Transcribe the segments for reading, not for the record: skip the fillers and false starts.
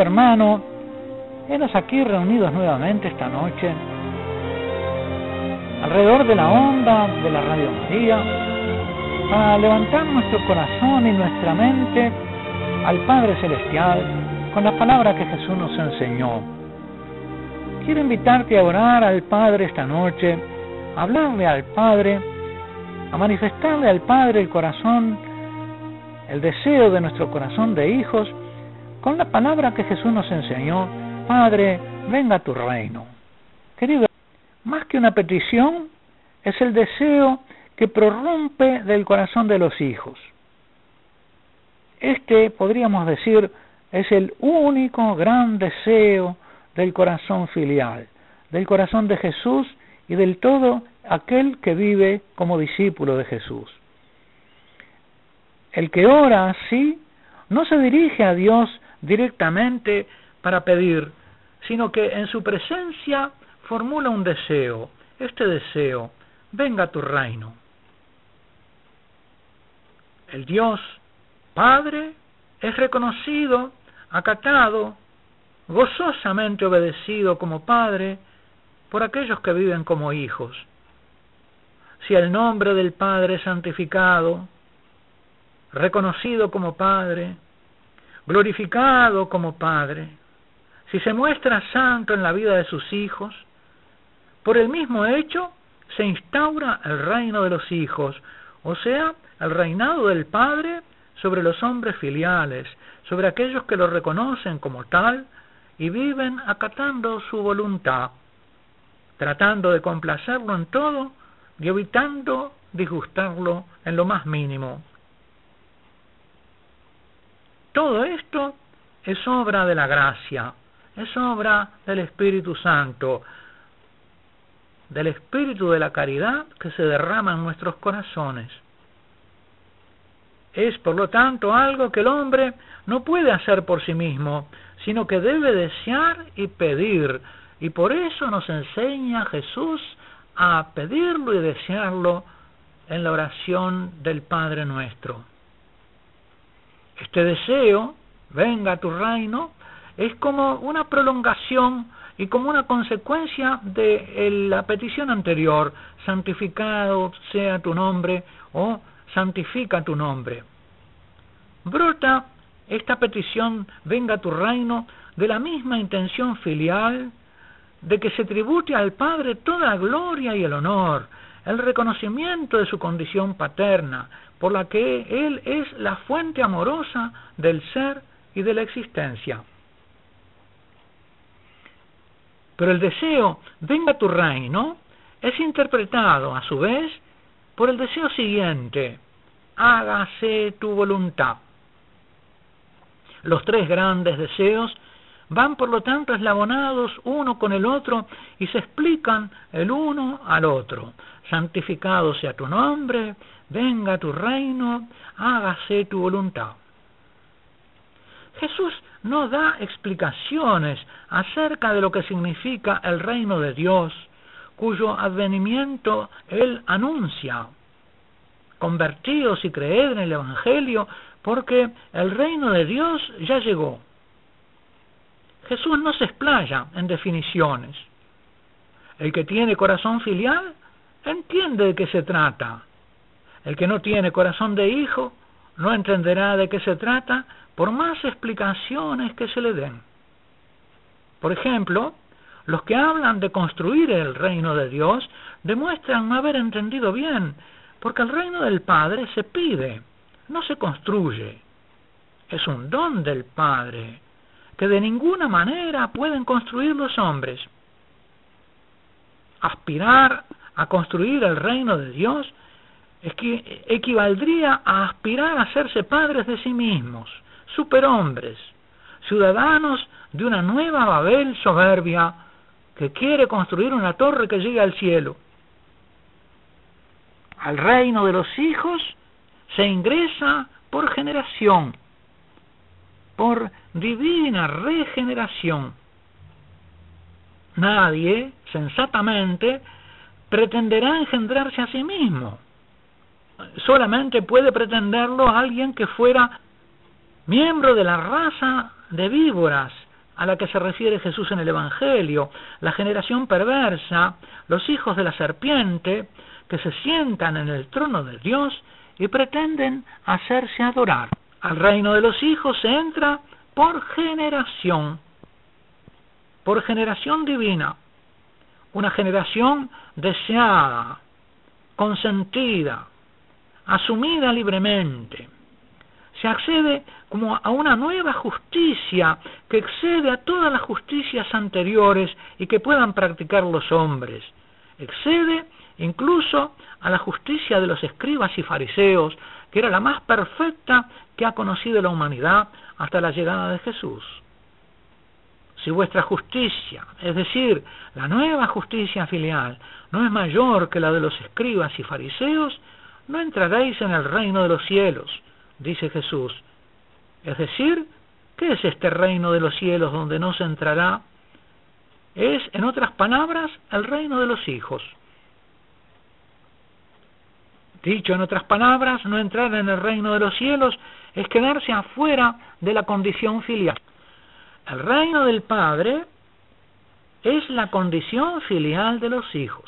hermano, enos aquí reunidos nuevamente esta noche, alrededor de la onda de la Radio María, para levantar nuestro corazón y nuestra mente al Padre Celestial con las palabras que Jesús nos enseñó. Quiero invitarte a orar al Padre esta noche, a hablarle al Padre, a manifestarle al Padre el corazón, el deseo de nuestro corazón de hijos, con la palabra que Jesús nos enseñó: Padre, venga a tu reino. Querido, más que una petición, es el deseo que prorrumpe del corazón de los hijos. Este, podríamos decir, es el único gran deseo del corazón filial, del corazón de Jesús y del todo aquel que vive como discípulo de Jesús. El que ora así no se dirige a Dios directamente para pedir, sino que en su presencia formula un deseo. Este deseo: venga a tu reino. El Dios Padre es reconocido, acatado, gozosamente obedecido como Padre por aquellos que viven como hijos. Si el nombre del Padre es santificado, reconocido como Padre, glorificado como Padre, si se muestra santo en la vida de sus hijos, por el mismo hecho se instaura el reino de los hijos, o sea, el reinado del Padre sobre los hombres filiales, sobre aquellos que lo reconocen como tal y viven acatando su voluntad, tratando de complacerlo en todo y evitando disgustarlo en lo más mínimo. Todo esto es obra de la gracia, es obra del Espíritu Santo, del Espíritu de la caridad que se derrama en nuestros corazones. Es, por lo tanto, algo que el hombre no puede hacer por sí mismo, sino que debe desear y pedir, y por eso nos enseña Jesús a pedirlo y desearlo en la oración del Padre nuestro. Este deseo, venga a tu reino, es como una prolongación y como una consecuencia de la petición anterior: santificado sea tu nombre, o santifica tu nombre. Brota esta petición, venga a tu reino, de la misma intención filial de que se tribute al Padre toda la gloria y el honor, el reconocimiento de su condición paterna, por la que Él es la fuente amorosa del ser y de la existencia. Pero el deseo, venga a tu reino, es interpretado a su vez por el deseo siguiente: hágase tu voluntad. Los tres grandes deseos van, por lo tanto, eslabonados uno con el otro y se explican el uno al otro. Santificado sea tu nombre, venga a tu reino, hágase tu voluntad. Jesús no da explicaciones acerca de lo que significa el reino de Dios, cuyo advenimiento Él anuncia. Convertíos y creed en el Evangelio, porque el reino de Dios ya llegó. Jesús no se explaya en definiciones. El que tiene corazón filial entiende de qué se trata. El que no tiene corazón de hijo no entenderá de qué se trata por más explicaciones que se le den. Por ejemplo, los que hablan de construir el reino de Dios demuestran no haber entendido bien, porque el reino del Padre se pide, no se construye. Es un don del Padre, que de ninguna manera pueden construir los hombres. Aspirar a construir el reino de Dios es que equivaldría a aspirar a hacerse padres de sí mismos, superhombres, ciudadanos de una nueva Babel soberbia que quiere construir una torre que llegue al cielo. Al reino de los hijos se ingresa por generación, por divina regeneración. Nadie, sensatamente, pretenderá engendrarse a sí mismo. Solamente puede pretenderlo alguien que fuera miembro de la raza de víboras, a la que se refiere Jesús en el Evangelio, la generación perversa, los hijos de la serpiente, que se sientan en el trono de Dios y pretenden hacerse adorar. Al reino de los hijos se entra por generación divina, una generación deseada, consentida, asumida libremente. Se accede como a una nueva justicia que excede a todas las justicias anteriores y que puedan practicar los hombres. Excede incluso a la justicia de los escribas y fariseos, que era la más perfecta que ha conocido la humanidad hasta la llegada de Jesús. Si vuestra justicia, es decir, la nueva justicia filial, no es mayor que la de los escribas y fariseos, no entraréis en el reino de los cielos, dice Jesús. Es decir, ¿qué es este reino de los cielos donde no se entrará? Es, en otras palabras, el reino de los hijos. Dicho en otras palabras, no entrar en el reino de los cielos es quedarse afuera de la condición filial. El reino del Padre es la condición filial de los hijos.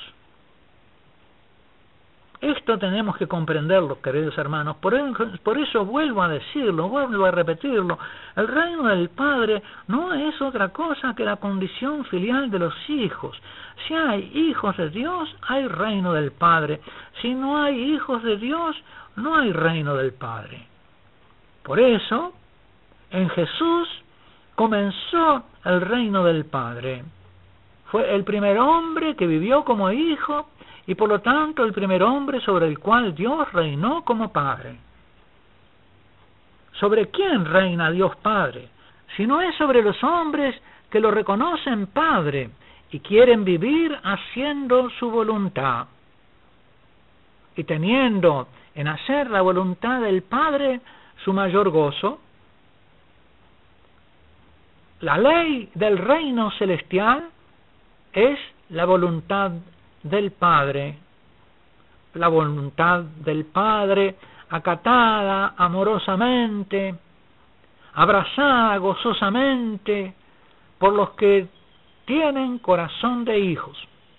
Esto tenemos que comprenderlo, queridos hermanos. Por eso vuelvo a decirlo, vuelvo a repetirlo. El reino del Padre no es otra cosa que la condición filial de los hijos. Si hay hijos de Dios, hay reino del Padre. Si no hay hijos de Dios, no hay reino del Padre. Por eso, en Jesús comenzó el reino del Padre. Fue el primer hombre que vivió como hijo y por lo tanto el primer hombre sobre el cual Dios reinó como Padre. ¿Sobre quién reina Dios Padre? Si no es sobre los hombres que lo reconocen Padre y quieren vivir haciendo su voluntad. Y teniendo en hacer la voluntad del Padre su mayor gozo. La ley del reino celestial es la voluntad del Padre. La voluntad del Padre acatada amorosamente, abrazada gozosamente por los que tienen corazón de hijos.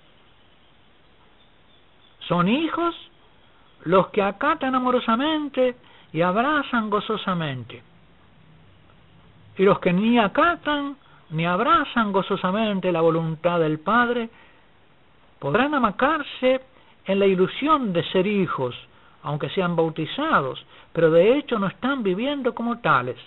Son hijos los que acatan amorosamente y abrazan gozosamente. Y los que ni acatan ni abrazan gozosamente la voluntad del Padre podrán amacarse en la ilusión de ser hijos, aunque sean bautizados, pero de hecho no están viviendo como tales.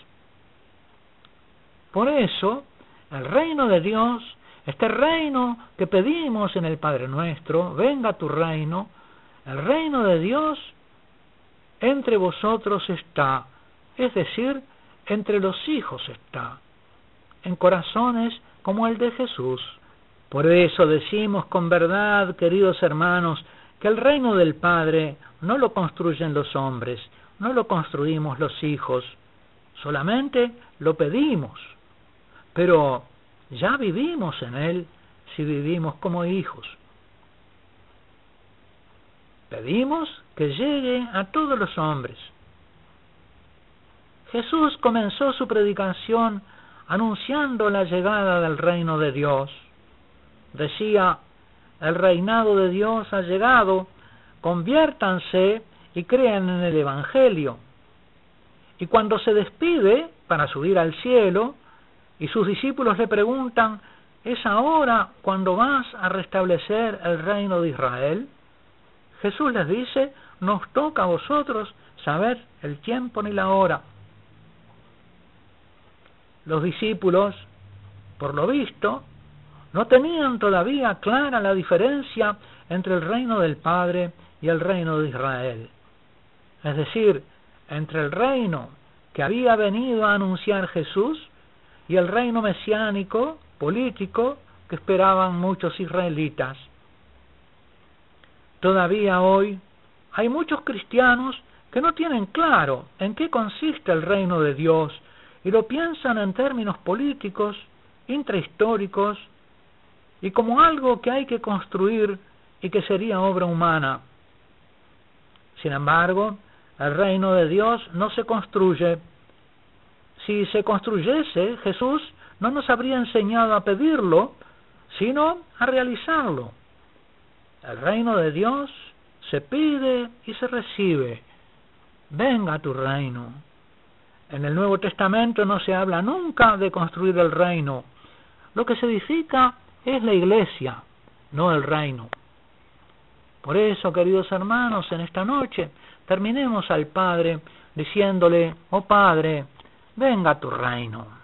Por eso, el reino de Dios, este reino que pedimos en el Padre Nuestro, venga tu reino, el reino de Dios entre vosotros está, es decir, entre los hijos está, en corazones como el de Jesús. Por eso decimos con verdad, queridos hermanos, que el reino del Padre no lo construyen los hombres, no lo construimos los hijos, solamente lo pedimos, pero ya vivimos en él si vivimos como hijos. Pedimos que llegue a todos los hombres. Jesús comenzó su predicación anunciando la llegada del reino de Dios. Decía, el reinado de Dios ha llegado, conviértanse y crean en el Evangelio. Y cuando se despide para subir al cielo, y sus discípulos le preguntan, ¿es ahora cuando vas a restablecer el reino de Israel? Jesús les dice, no os toca a vosotros saber el tiempo ni la hora. Los discípulos, por lo visto, no tenían todavía clara la diferencia entre el reino del Padre y el reino de Israel. Es decir, entre el reino que había venido a anunciar Jesús y el reino mesiánico, político, que esperaban muchos israelitas. Todavía hoy hay muchos cristianos que no tienen claro en qué consiste el reino de Dios y lo piensan en términos políticos, intrahistóricos y como algo que hay que construir y que sería obra humana. Sin embargo, el reino de Dios no se construye. Si se construyese, Jesús no nos habría enseñado a pedirlo, sino a realizarlo. El reino de Dios se pide y se recibe. Venga tu reino. En el Nuevo Testamento no se habla nunca de construir el reino. Lo que se edifica es la iglesia, no el reino. Por eso, queridos hermanos, en esta noche terminemos al Padre diciéndole: oh Padre, venga tu reino.